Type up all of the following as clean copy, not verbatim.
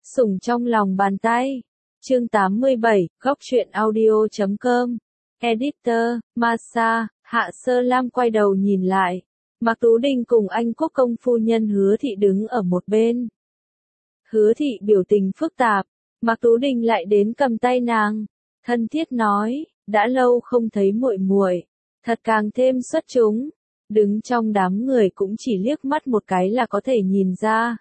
Sủng trong lòng bàn tay. Chương 87, góc truyện audio.com. Editor, Masa, Hạ Sơ Lam quay đầu nhìn lại. Mạc Tú Đình cùng anh quốc công phu nhân Hứa Thị đứng ở một bên. Hứa Thị biểu tình phức tạp, Mạc Tú Đình lại đến cầm tay nàng, thân thiết nói, đã lâu không thấy muội muội, thật càng thêm xuất chúng. Đứng trong đám người cũng chỉ liếc mắt một cái là có thể nhìn ra.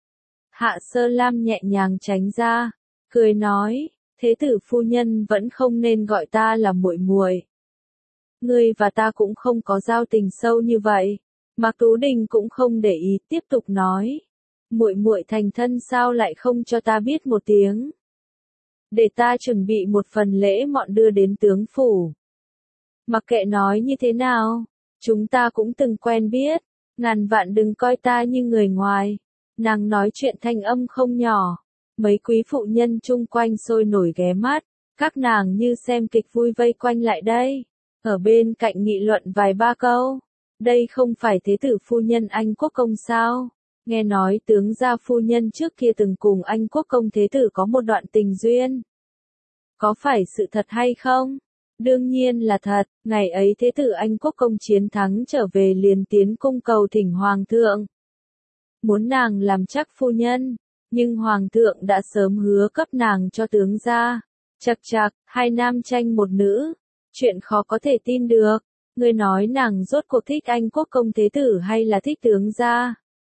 Hạ Sơ Lam nhẹ nhàng tránh ra, cười nói, thế tử phu nhân vẫn không nên gọi ta là muội muội. Ngươi và ta cũng không có giao tình sâu như vậy. Mạc Tú Đình cũng không để ý, tiếp tục nói, muội muội thành thân sao lại không cho ta biết một tiếng? Để ta chuẩn bị một phần lễ mọn đưa đến tướng phủ. Mặc kệ nói như thế nào, chúng ta cũng từng quen biết, ngàn vạn đừng coi ta như người ngoài. Nàng nói chuyện thanh âm không nhỏ, mấy quý phụ nhân chung quanh sôi nổi ghé mắt, các nàng như xem kịch vui vây quanh lại đây, ở bên cạnh nghị luận vài ba câu. Đây không phải thế tử phu nhân anh quốc công sao? Nghe nói tướng gia phu nhân trước kia từng cùng anh quốc công thế tử có một đoạn tình duyên. Có phải sự thật hay không? Đương nhiên là thật, ngày ấy thế tử anh quốc công chiến thắng trở về liền tiến cung cầu thỉnh hoàng thượng. Muốn nàng làm chắc phu nhân, nhưng hoàng thượng đã sớm hứa cấp nàng cho tướng gia. Chậc chậc, hai nam tranh một nữ, chuyện khó có thể tin được. Ngươi nói nàng rốt cuộc thích anh quốc công thế tử hay là thích tướng gia?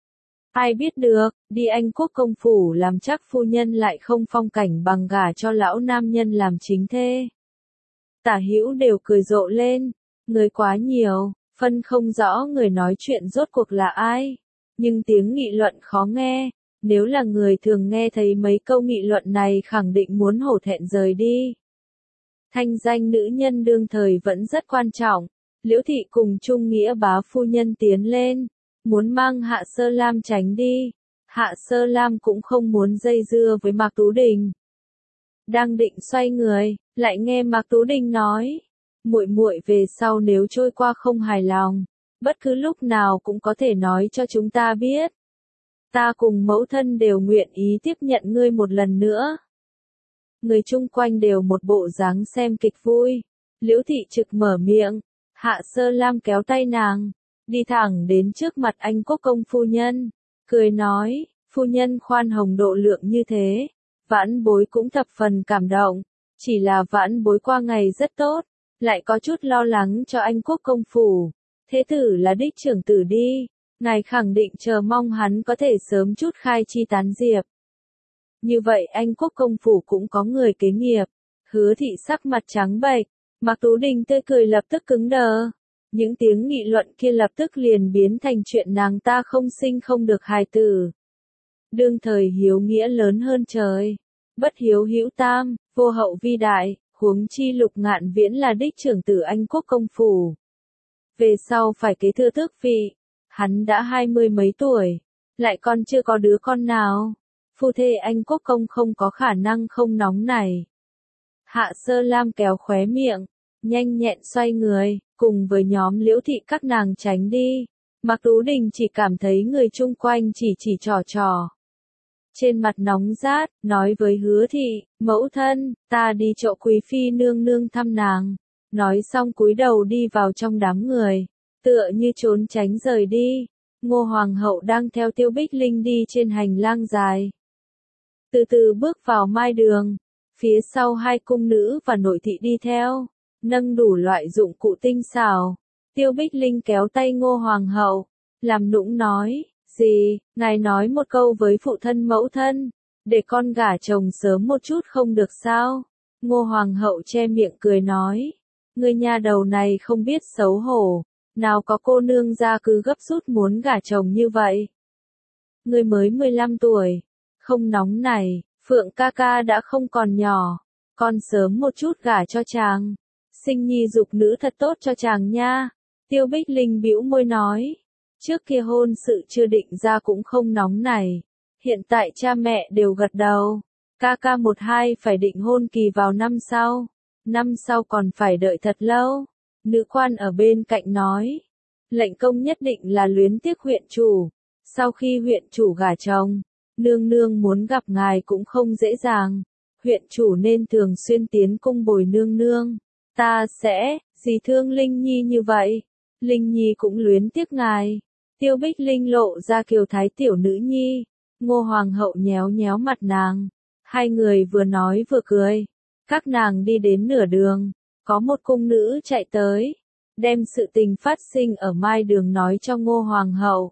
Ai biết được, đi anh quốc công phủ làm chắc phu nhân lại không phong cảnh bằng gả cho lão nam nhân làm chính thê. Tả hữu đều cười rộ lên, người quá nhiều, phân không rõ người nói chuyện rốt cuộc là ai. Nhưng tiếng nghị luận khó nghe, nếu là người thường nghe thấy mấy câu nghị luận này khẳng định muốn hổ thẹn rời đi. Thanh danh nữ nhân đương thời vẫn rất quan trọng. Liễu Thị cùng Trung Nghĩa bá phu nhân tiến lên, muốn mang Hạ Sơ Lam tránh đi. Hạ Sơ Lam cũng không muốn dây dưa với Mạc Tú Đình. Đang định xoay người, lại nghe Mạc Tú Đình nói, muội muội về sau nếu trôi qua không hài lòng, bất cứ lúc nào cũng có thể nói cho chúng ta biết. Ta cùng mẫu thân đều nguyện ý tiếp nhận ngươi một lần nữa. Người chung quanh đều một bộ dáng xem kịch vui. Liễu Thị trực mở miệng, Hạ Sơ Lam kéo tay nàng, đi thẳng đến trước mặt anh quốc công phu nhân, cười nói, phu nhân khoan hồng độ lượng như thế, vãn bối cũng thập phần cảm động, chỉ là vãn bối qua ngày rất tốt, lại có chút lo lắng cho anh quốc công phủ. Thế tử là đích trưởng tử đi, ngài khẳng định chờ mong hắn có thể sớm chút khai chi tán diệp. Như vậy anh quốc công phủ cũng có người kế nghiệp. Hứa Thị sắc mặt trắng bệch, Mạc Tú Đình tươi cười lập tức cứng đờ. Những tiếng nghị luận kia lập tức liền biến thành chuyện nàng ta không sinh không được hài tử. Đương thời hiếu nghĩa lớn hơn trời, bất hiếu hữu tam, vô hậu vi đại, huống chi Lục Ngạn Viễn là đích trưởng tử anh quốc công phủ. Về sau phải kế thừa tước vị, hắn đã 20 mấy tuổi, lại còn chưa có đứa con nào. Phu thê anh quốc công không có khả năng không nóng này. Hạ Sơ Lam kéo khóe miệng, nhanh nhẹn xoay người, cùng với nhóm Liễu Thị các nàng tránh đi. Mạc Tú Đình chỉ cảm thấy người chung quanh chỉ trò. Trên mặt nóng rát, nói với Hứa Thị, mẫu thân, ta đi chỗ quý phi nương nương thăm nàng. Nói xong cúi đầu đi vào trong đám người, tựa như trốn tránh rời đi. Ngô Hoàng hậu đang theo Tiêu Bích Linh đi trên hành lang dài. Từ từ bước vào mai đường, phía sau hai cung nữ và nội thị đi theo, nâng đủ loại dụng cụ tinh xảo. Tiêu Bích Linh kéo tay Ngô Hoàng hậu, làm nũng nói, gì, ngài nói một câu với phụ thân mẫu thân, để con gả chồng sớm một chút không được sao? Ngô Hoàng hậu che miệng cười nói, ngươi nha đầu này không biết xấu hổ, nào có cô nương ra cứ gấp rút muốn gả chồng như vậy. Ngươi mới 15 tuổi, không nóng này, Phượng ca ca đã không còn nhỏ, con sớm một chút gả cho chàng. Sinh nhi dục nữ thật tốt cho chàng nha. Tiêu Bích Linh bĩu môi nói, trước kia hôn sự chưa định ra cũng không nóng này, hiện tại cha mẹ đều gật đầu, ca ca một hai phải định hôn kỳ vào năm sau còn phải đợi thật lâu. Nữ quan ở bên cạnh nói, lệnh công nhất định là luyến tiếc huyện chủ, sau khi huyện chủ gả chồng, nương nương muốn gặp ngài cũng không dễ dàng. Huyện chủ nên thường xuyên tiến cung bồi nương nương. Ta sẽ, gì thương Linh Nhi như vậy? Linh Nhi cũng luyến tiếc ngài. Tiêu Bích Linh lộ ra kiều thái tiểu nữ nhi. Ngô Hoàng hậu nhéo nhéo mặt nàng. Hai người vừa nói vừa cười. Các nàng đi đến nửa đường. Có một cung nữ chạy tới. Đem sự tình phát sinh ở Mai Đường nói cho Ngô Hoàng hậu.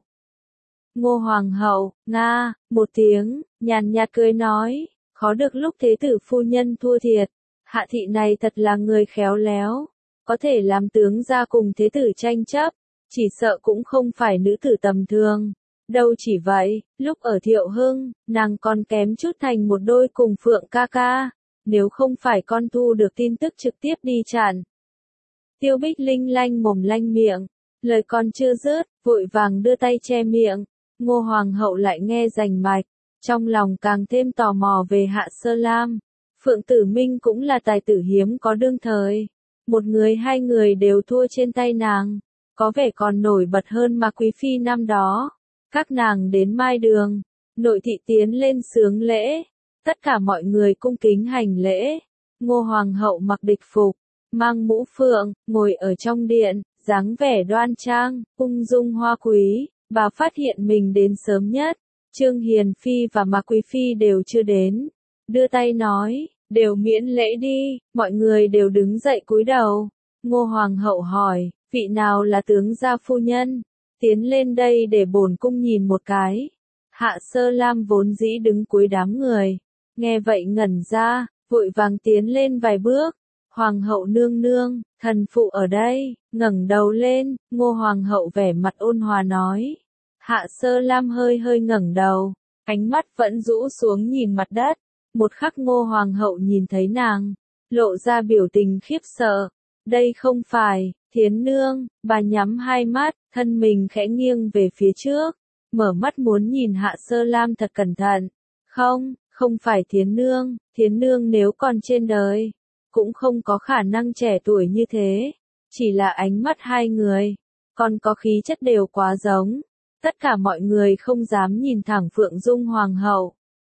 Ngô Hoàng hậu, nga, một tiếng, nhàn nhạt cười nói. Khó được lúc thế tử phu nhân thua thiệt. Hạ thị này thật là người khéo léo. Có thể làm tướng ra cùng thế tử tranh chấp. Chỉ sợ cũng không phải nữ tử tầm thường. Đâu chỉ vậy, lúc ở Thiệu Hưng, nàng còn kém chút thành một đôi cùng Phượng ca ca. Nếu không phải con thu được tin tức trực tiếp đi chặn. Tiêu Bích Linh lanh mồm lanh miệng. Lời còn chưa dứt, vội vàng đưa tay che miệng. Ngô Hoàng hậu lại nghe rành mạch. Trong lòng càng thêm tò mò về Hạ Sơ Lam. Phượng Tử Minh cũng là tài tử hiếm có đương thời. Một người hai người đều thua trên tay nàng. Có vẻ còn nổi bật hơn mà Quý Phi năm đó. Các nàng đến Mai Đường. Nội thị tiến lên sướng lễ. Tất cả mọi người cung kính hành lễ. Ngô Hoàng hậu mặc địch phục. Mang mũ phượng, ngồi ở trong điện. Dáng vẻ đoan trang, ung dung hoa quý. Bà phát hiện mình đến sớm nhất. Trương Hiền Phi và Mạc Quý Phi đều chưa đến. Đưa tay nói, đều miễn lễ đi, mọi người đều đứng dậy cúi đầu. Ngô Hoàng hậu hỏi, vị nào là tướng gia phu nhân? Tiến lên đây để bổn cung nhìn một cái. Hạ Sơ Lam vốn dĩ đứng cuối đám người. Nghe vậy ngẩn ra, vội vàng tiến lên vài bước. Hoàng hậu nương nương, thần phụ ở đây, ngẩng đầu lên, Ngô Hoàng hậu vẻ mặt ôn hòa nói. Hạ Sơ Lam hơi hơi ngẩng đầu, ánh mắt vẫn rũ xuống nhìn mặt đất. Một khắc Ngô Hoàng hậu nhìn thấy nàng, lộ ra biểu tình khiếp sợ. Đây không phải, Thiến nương, bà nhắm hai mắt, thân mình khẽ nghiêng về phía trước, mở mắt muốn nhìn Hạ Sơ Lam thật cẩn thận. Không phải Thiến nương nếu còn trên đời, cũng không có khả năng trẻ tuổi như thế. Chỉ là ánh mắt hai người, còn có khí chất đều quá giống. Tất cả mọi người không dám nhìn thẳng Phượng Dung Hoàng hậu.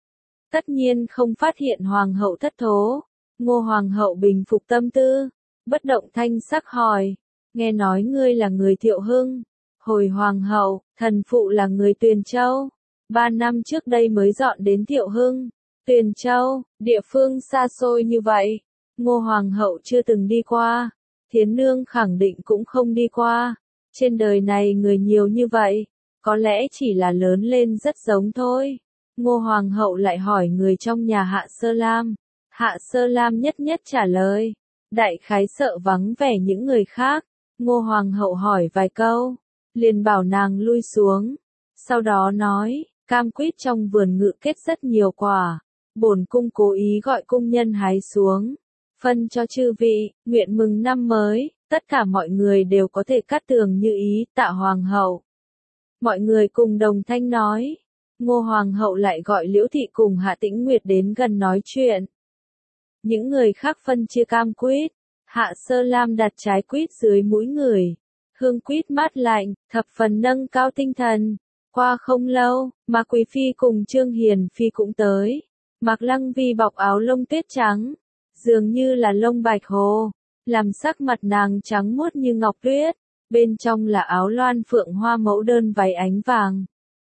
Tất nhiên không phát hiện Hoàng hậu thất thố. Ngô Hoàng hậu bình phục tâm tư, bất động thanh sắc hỏi. Nghe nói ngươi là người Thiệu Hưng. Hồi Hoàng hậu, thần phụ là người Tuyền Châu. 3 năm trước đây mới dọn đến Thiệu Hưng. Tuyền Châu, địa phương xa xôi như vậy. Ngô Hoàng hậu chưa từng đi qua. Thiến nương khẳng định cũng không đi qua. Trên đời này người nhiều như vậy. Có lẽ chỉ là lớn lên rất giống thôi. Ngô Hoàng hậu lại hỏi người trong nhà Hạ Sơ Lam. Hạ Sơ Lam nhất nhất trả lời. Đại khái sợ vắng vẻ những người khác. Ngô Hoàng hậu hỏi vài câu. Liền bảo nàng lui xuống. Sau đó nói, cam quýt trong vườn ngự kết rất nhiều quả. Bổn cung cố ý gọi cung nhân hái xuống. Phân cho chư vị, nguyện mừng năm mới. Tất cả mọi người đều có thể cắt tường như ý, tạ Hoàng hậu. Mọi người cùng đồng thanh nói. Ngô Hoàng hậu lại gọi Liễu Thị cùng Hạ Tĩnh Nguyệt đến gần nói chuyện. Những người khác phân chia cam quýt. Hạ Sơ Lam đặt trái quýt dưới mũi người. Hương quýt mát lạnh, thập phần nâng cao tinh thần. Qua không lâu, Mạc Quý Phi cùng Trương Hiền Phi cũng tới. Mạc Lăng Vi bọc áo lông tuyết trắng. Dường như là lông bạch hồ. Làm sắc mặt nàng trắng muốt như ngọc tuyết. Bên trong là áo loan phượng hoa mẫu đơn váy ánh vàng.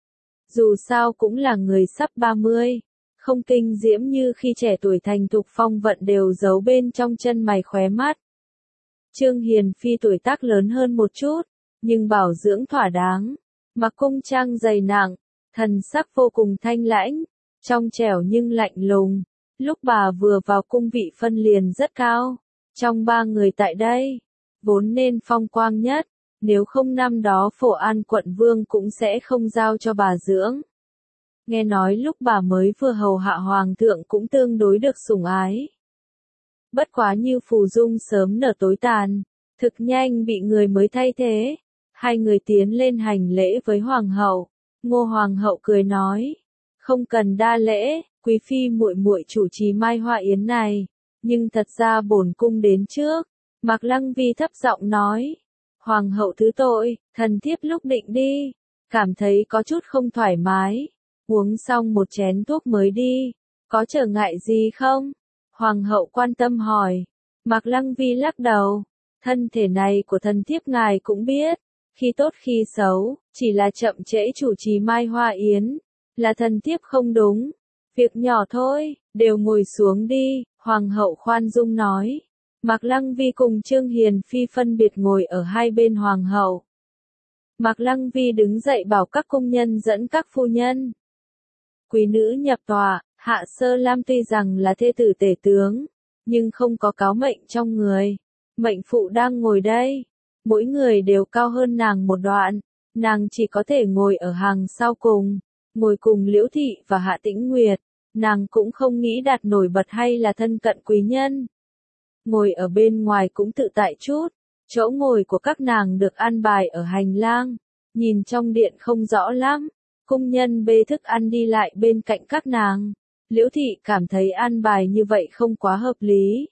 Dù sao cũng là người sắp 30, không kinh diễm như khi trẻ tuổi thành thục phong vận đều giấu bên trong chân mày khóe mắt. Trương Hiền Phi tuổi tác lớn hơn một chút, nhưng bảo dưỡng thỏa đáng, mặc cung trang dày nặng, thần sắc vô cùng thanh lãnh, trong trẻo nhưng lạnh lùng. Lúc bà vừa vào cung vị phân liền rất cao, trong 3 người tại đây, vốn nên phong quang nhất. Nếu không năm đó Phổ An quận vương cũng sẽ không giao cho bà dưỡng. Nghe nói lúc bà mới vừa hầu hạ hoàng thượng cũng tương đối được sủng ái. Bất quá như phù dung sớm nở tối tàn, thực nhanh bị người mới thay thế. Hai người tiến lên hành lễ với hoàng hậu. Ngô Hoàng hậu cười nói, không cần đa lễ, quý phi muội muội chủ trì mai hoa yến này, nhưng thật ra bổn cung đến trước. Mạc Lăng Vi thấp giọng nói. Hoàng hậu thứ tội, thần thiếp lúc định đi, cảm thấy có chút không thoải mái. uống xong một chén thuốc mới đi, có trở ngại gì không? Hoàng hậu quan tâm hỏi. Mạc Lăng Vi lắc đầu, thân thể này của thần thiếp ngài cũng biết, khi tốt khi xấu, chỉ là chậm trễ chủ trì Mai Hoa Yến, là thần thiếp không đúng, việc nhỏ thôi, đều ngồi xuống đi, Hoàng hậu khoan dung nói. Mạc Lăng Vi cùng Trương Hiền Phi phân biệt ngồi ở hai bên Hoàng hậu. Mạc Lăng Vi đứng dậy bảo các cung nhân dẫn các phu nhân. Quý nữ nhập tòa, Hạ Sơ Lam tuy rằng là thê tử tể tướng, nhưng không có cáo mệnh trong người. Mệnh phụ đang ngồi đây, mỗi người đều cao hơn nàng một đoạn, nàng chỉ có thể ngồi ở hàng sau cùng, ngồi cùng Liễu Thị và Hạ Tĩnh Nguyệt, nàng cũng không nghĩ đạt nổi bật hay là thân cận quý nhân. Ngồi ở bên ngoài cũng tự tại chút, chỗ ngồi của các nàng được an bài ở hành lang, nhìn trong điện không rõ lắm, cung nhân bê thức ăn đi lại bên cạnh các nàng. Liễu Thị cảm thấy an bài như vậy không quá hợp lý.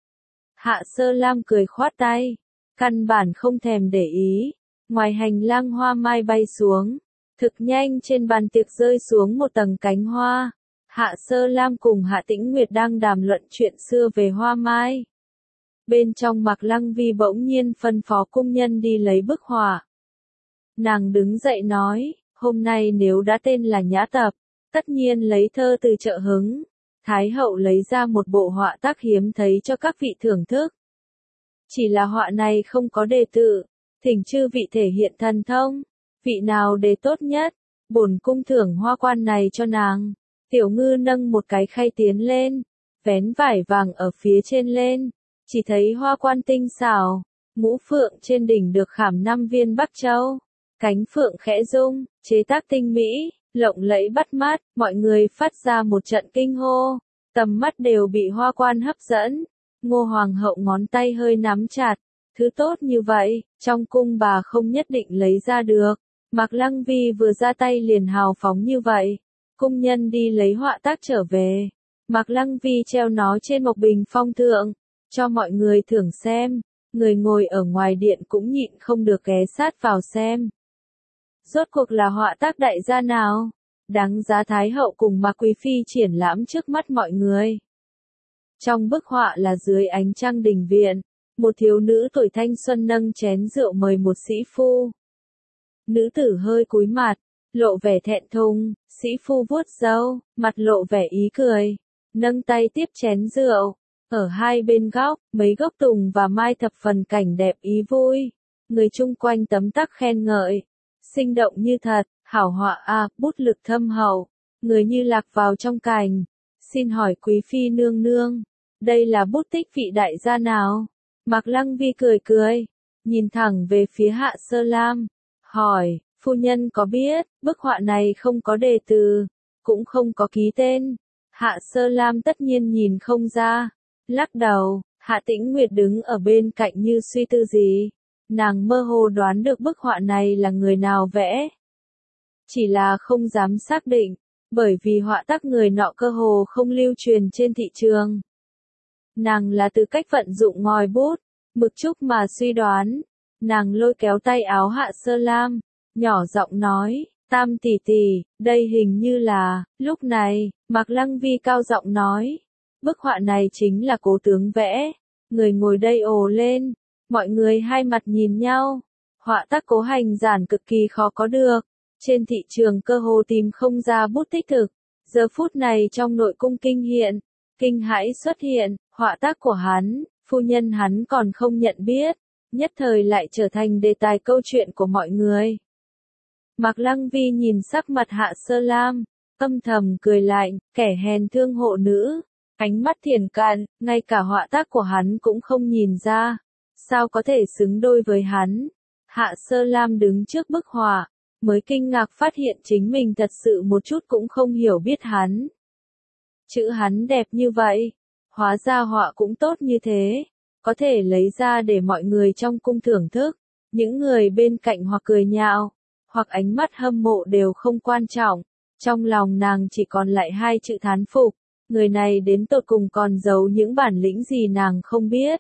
Hạ Sơ Lam cười khoát tay, căn bản không thèm để ý. Ngoài hành lang hoa mai bay xuống, thực nhanh trên bàn tiệc rơi xuống một tầng cánh hoa. Hạ Sơ Lam cùng Hạ Tĩnh Nguyệt đang đàm luận chuyện xưa về hoa mai. Bên trong Mạc Lăng Vi bỗng nhiên phân phó cung nhân đi lấy bức họa. Nàng đứng dậy nói, hôm nay nếu đã tên là nhã tập, tất nhiên lấy thơ từ trợ hứng. Thái hậu lấy ra một bộ họa tác hiếm thấy cho các vị thưởng thức. Chỉ là họa này không có đề tự, thỉnh chư vị thể hiện thần thông, vị nào đề tốt nhất, bổn cung thưởng hoa quan này cho nàng. Tiểu ngư nâng một cái khay tiến lên, vén vải vàng ở phía trên lên, chỉ thấy hoa quan tinh xảo, ngũ phượng trên đỉnh được khảm 5 viên Bắc Châu, cánh phượng khẽ rung, chế tác tinh mỹ, lộng lẫy bắt mắt, mọi người phát ra một trận kinh hô, tầm mắt đều bị hoa quan hấp dẫn. Ngô Hoàng hậu ngón tay hơi nắm chặt, thứ tốt như vậy, trong cung bà không nhất định lấy ra được. Mạc Lăng Vi vừa ra tay liền hào phóng như vậy, cung nhân đi lấy họa tác trở về. Mạc Lăng Vi treo nó trên một bình phong thượng, cho mọi người thưởng xem, người ngồi ở ngoài điện cũng nhịn không được ghé sát vào xem. Rốt cuộc là họa tác đại gia nào? Đáng giá Thái hậu cùng Mạc Quý Phi triển lãm trước mắt mọi người. Trong bức họa là dưới ánh trăng đình viện, một thiếu nữ tuổi thanh xuân nâng chén rượu mời một sĩ phu. Nữ tử hơi cúi mặt, lộ vẻ thẹn thùng, sĩ phu vuốt râu, mặt lộ vẻ ý cười, nâng tay tiếp chén rượu. Ở hai bên góc, mấy gốc tùng và mai thập phần cảnh đẹp ý vui. Người chung quanh tấm tắc khen ngợi. Sinh động như thật, hảo họa a, bút lực thâm hậu, người như lạc vào trong cành. Xin hỏi quý phi nương nương, đây là bút tích vị đại gia nào? Mạc Lăng Vi cười cười, nhìn thẳng về phía Hạ Sơ Lam, hỏi, phu nhân có biết, bức họa này không có đề từ, cũng không có ký tên. Hạ Sơ Lam tất nhiên nhìn không ra, lắc đầu. Hạ Tĩnh Nguyệt đứng ở bên cạnh như suy tư gì. Nàng mơ hồ đoán được bức họa này là người nào vẽ. Chỉ là không dám xác định, bởi vì họa tác người nọ cơ hồ không lưu truyền trên thị trường. Nàng là từ cách vận dụng ngòi bút, mực trúc mà suy đoán. Nàng lôi kéo tay áo Hạ Sơ Lam, nhỏ giọng nói, Tam tỷ tỷ, đây hình như là, lúc này, Mạc Lăng Vi cao giọng nói, bức họa này chính là Cố tướng vẽ. Người ngồi đây ồ lên. Mọi người hai mặt nhìn nhau, họa tác Cố Hành giản cực kỳ khó có được, trên thị trường cơ hồ tìm không ra bút tích thực. Giờ phút này trong nội cung kinh hãi xuất hiện, họa tác của hắn, phu nhân hắn còn không nhận biết, nhất thời lại trở thành đề tài câu chuyện của mọi người. Mạc Lăng Vi nhìn sắc mặt Hạ Sơ Lam, âm thầm cười lạnh, kẻ hèn thương hộ nữ, ánh mắt thiển cận, ngay cả họa tác của hắn cũng không nhìn ra. Sao có thể xứng đôi với hắn? Hạ Sơ Lam đứng trước bức họa, mới kinh ngạc phát hiện chính mình thật sự một chút cũng không hiểu biết hắn. Chữ hắn đẹp như vậy, hóa ra họa cũng tốt như thế, có thể lấy ra để mọi người trong cung thưởng thức, những người bên cạnh hoặc cười nhạo, hoặc ánh mắt hâm mộ đều không quan trọng, trong lòng nàng chỉ còn lại hai chữ thán phục, người này đến tột cùng còn giấu những bản lĩnh gì nàng không biết.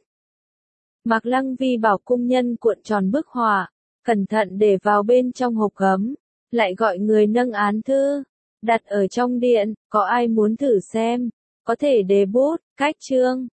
Mạc Lăng Vi bảo cung nhân cuộn tròn bức họa, cẩn thận để vào bên trong hộp gấm, lại gọi người nâng án thư. Đặt ở trong điện, có ai muốn thử xem? Có thể debut, cách chương.